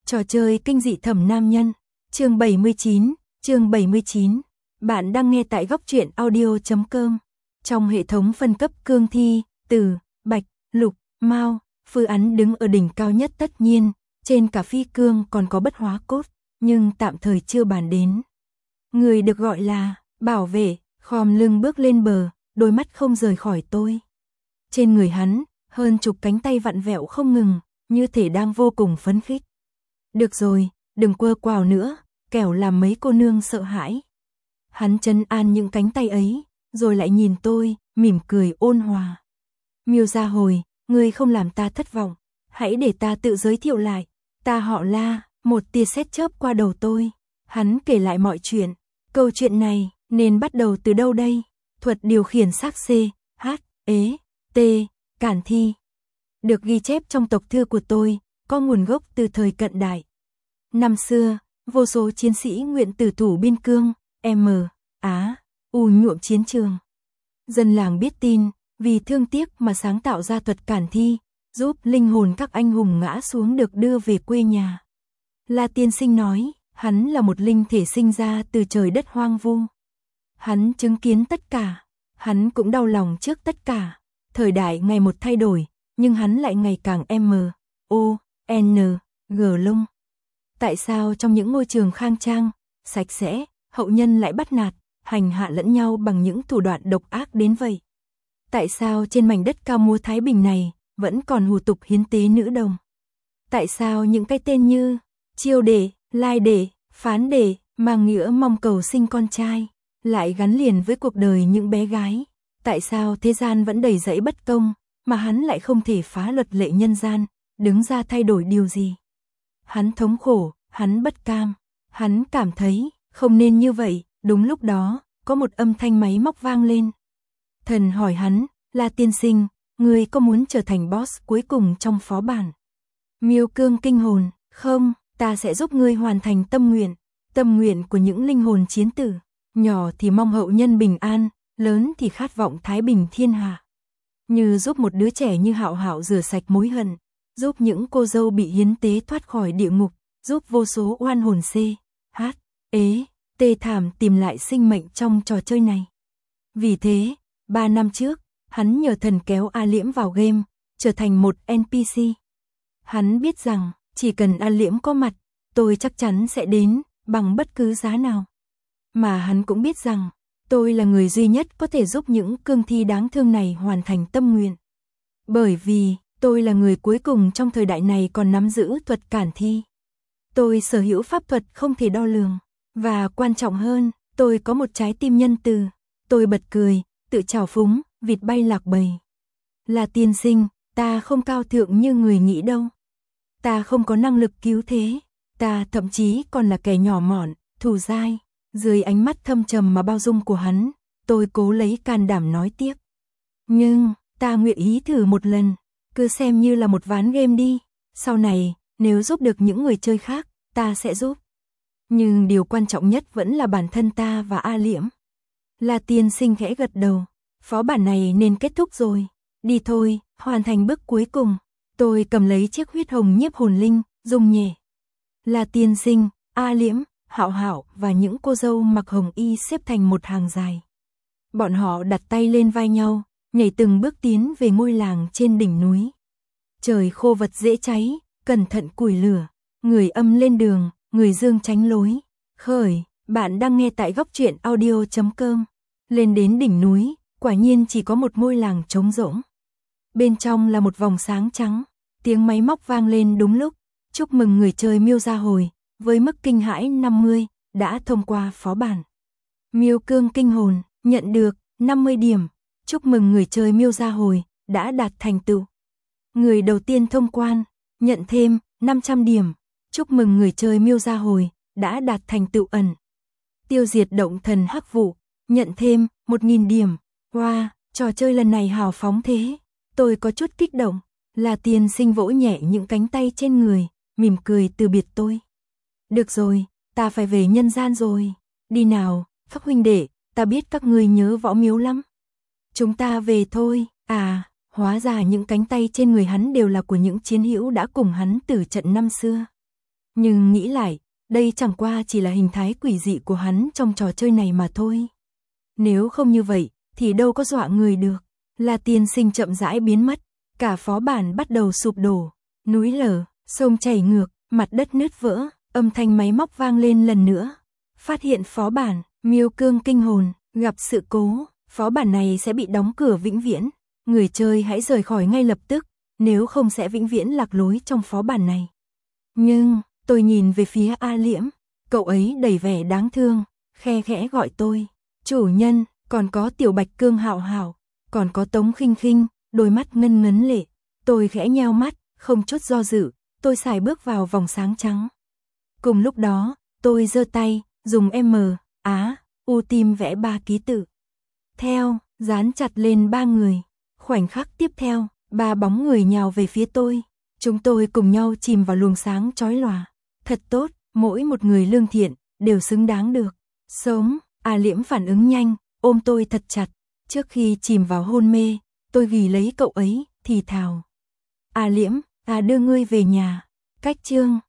Trò chơi kinh dị thẩm nam nhân, chương 79. Bạn đang nghe tại góc truyện audio.com. Trong hệ thống phân cấp cương thi, Tử, Bạch, Lục, Mao, Phư Án đứng ở đỉnh cao nhất tất nhiên, trên cả phi cương còn có bất hóa cốt, nhưng tạm thời chưa bàn đến. Người được gọi là bảo vệ, khom lưng bước lên bờ, đôi mắt không rời khỏi tôi. Trên người hắn, hơn chục cánh tay vặn vẹo không ngừng, như thể đang vô cùng phấn khích. Được rồi, đừng quơ quào nữa, kẻo làm mấy cô nương sợ hãi. Hắn trấn an những cánh tay ấy, rồi lại nhìn tôi, mỉm cười ôn hòa. Miêu Gia Hồi, ngươi không làm ta thất vọng, hãy để ta tự giới thiệu lại. Ta họ La, một tia sét chớp qua đầu tôi. Hắn kể lại mọi chuyện. Câu chuyện này nên bắt đầu từ đâu đây? Thuật điều khiển xác C, H, E, T, Cản Thi. Được ghi chép trong tộc thư của tôi, có nguồn gốc từ thời cận đại. Năm xưa, vô số chiến sĩ nguyện tử thủ biên cương, M, Á, U nhuộm chiến trường. Dân làng biết tin, vì thương tiếc mà sáng tạo ra thuật Cản Thi, giúp linh hồn các anh hùng ngã xuống được đưa về quê nhà. La tiên sinh nói, hắn là một linh thể sinh ra từ trời đất hoang vu. Hắn chứng kiến tất cả, hắn cũng đau lòng trước tất cả. Thời đại ngày một thay đổi, nhưng hắn lại ngày càng M, O, N, G lông. Tại sao trong những ngôi trường khang trang, sạch sẽ, hậu nhân lại bắt nạt, hành hạ lẫn nhau bằng những thủ đoạn độc ác đến vậy? Tại sao trên mảnh đất cao múa Thái Bình này, vẫn còn hủ tục hiến tế nữ đồng? Tại sao những cái tên như chiêu đệ, lai đệ, phán đệ, mang nghĩa mong cầu sinh con trai, lại gắn liền với cuộc đời những bé gái? Tại sao thế gian vẫn đầy rẫy bất công, mà hắn lại không thể phá luật lệ nhân gian, đứng ra thay đổi điều gì? Hắn thống khổ, hắn bất cam, hắn cảm thấy không nên như vậy. Đúng lúc đó, có một âm thanh máy móc vang lên. Thần hỏi hắn, La tiên sinh, ngươi có muốn trở thành boss cuối cùng trong phó bản? Miêu Cương kinh hồn, không, ta sẽ giúp ngươi hoàn thành tâm nguyện của những linh hồn chiến tử. Nhỏ thì mong hậu nhân bình an, lớn thì khát vọng thái bình thiên hạ. Như giúp một đứa trẻ như Hạo Hạo rửa sạch mối hận, giúp những cô dâu bị hiến tế thoát khỏi địa ngục, giúp vô số oan hồn C, H, E, T thảm tìm lại sinh mệnh trong trò chơi này. Vì thế, 3 năm trước, hắn nhờ thần kéo A Liễm vào game, trở thành một NPC. Hắn biết rằng, chỉ cần A Liễm có mặt, tôi chắc chắn sẽ đến, bằng bất cứ giá nào. Mà hắn cũng biết rằng, tôi là người duy nhất có thể giúp những cương thi đáng thương này hoàn thành tâm nguyện. Bởi vì, tôi là người cuối cùng trong thời đại này còn nắm giữ thuật Cản Thi. Tôi sở hữu pháp thuật không thể đo lường. Và quan trọng hơn, tôi có một trái tim nhân từ. Tôi bật cười, tự trào phúng, vịt bay lạc bầy. Là tiên sinh, ta không cao thượng như người nghĩ đâu. Ta không có năng lực cứu thế. Ta thậm chí còn là kẻ nhỏ mọn, thù dai. Dưới ánh mắt thâm trầm mà bao dung của hắn, tôi cố lấy can đảm nói tiếp. Nhưng, ta nguyện ý thử một lần, cứ xem như là một ván game đi. Sau này, nếu giúp được những người chơi khác, ta sẽ giúp. Nhưng điều quan trọng nhất vẫn là bản thân ta và A Liễm. La tiên sinh khẽ gật đầu. Phó bản này nên kết thúc rồi. Đi thôi, hoàn thành bước cuối cùng. Tôi cầm lấy chiếc huyết hồng nhiếp hồn linh, dùng nhẹ. La tiên sinh, A Liễm, Hạo Hạo và những cô dâu mặc hồng y xếp thành một hàng dài. Bọn họ đặt tay lên vai nhau, nhảy từng bước tiến về ngôi làng trên đỉnh núi. Trời khô vật dễ cháy, cẩn thận củi lửa. Người âm lên đường, người dương tránh lối. Khởi, bạn đang nghe tại góc truyện audio.com. Lên đến đỉnh núi, quả nhiên chỉ có một ngôi làng trống rỗng. Bên trong là một vòng sáng trắng. Tiếng máy móc vang lên đúng lúc. Chúc mừng người chơi Miêu Gia Hồi, với mức kinh hãi 50, đã thông qua phó bản. Miêu Cương kinh hồn, nhận được 50 điểm. Chúc mừng người chơi Miêu Gia Hồi, đã đạt thành tựu. Người đầu tiên thông quan, nhận thêm 500 điểm. Chúc mừng người chơi Miêu Gia Hồi, đã đạt thành tựu ẩn. Tiêu diệt động thần hắc vụ, nhận thêm 1000 điểm. Wow, trò chơi lần này hào phóng thế. Tôi có chút kích động. Là tiên sinh vỗ nhẹ những cánh tay trên người, mỉm cười từ biệt tôi. Được rồi, ta phải về nhân gian rồi. Đi nào, các huynh đệ, ta biết các ngươi nhớ Võ Miếu lắm. Chúng ta về thôi. À, hóa ra những cánh tay trên người hắn đều là của những chiến hữu đã cùng hắn tử trận năm xưa. Nhưng nghĩ lại, đây chẳng qua chỉ là hình thái quỷ dị của hắn trong trò chơi này mà thôi. Nếu không như vậy, thì đâu có dọa người được. La tiên sinh chậm rãi biến mất, cả phó bản bắt đầu sụp đổ, núi lở, sông chảy ngược, mặt đất nứt vỡ, âm thanh máy móc vang lên lần nữa. Phát hiện phó bản, Miêu Cương kinh hồn, gặp sự cố, phó bản này sẽ bị đóng cửa vĩnh viễn. Người chơi hãy rời khỏi ngay lập tức, nếu không sẽ vĩnh viễn lạc lối trong phó bản này. Nhưng, tôi nhìn về phía A Liễm, cậu ấy đầy vẻ đáng thương, khe khẽ gọi tôi, chủ nhân, còn có Tiểu Bạch Cương Hạo Hạo, còn có Tống Khinh Khinh, đôi mắt ngân ngấn lệ. Tôi khẽ nheo mắt, không chút do dự, tôi sải bước vào vòng sáng trắng. Cùng lúc đó, tôi giơ tay, dùng U tim vẽ 3 ký tự. Theo, dán chặt lên 3 người. Khoảnh khắc tiếp theo, 3 bóng người nhào về phía tôi. Chúng tôi cùng nhau chìm vào luồng sáng chói lòa. Thật tốt, mỗi một người lương thiện, đều xứng đáng được sống. A Liễm phản ứng nhanh, ôm tôi thật chặt. Trước khi chìm vào hôn mê, tôi ghì lấy cậu ấy, thì thào. A Liễm, đưa ngươi về nhà. Cách chương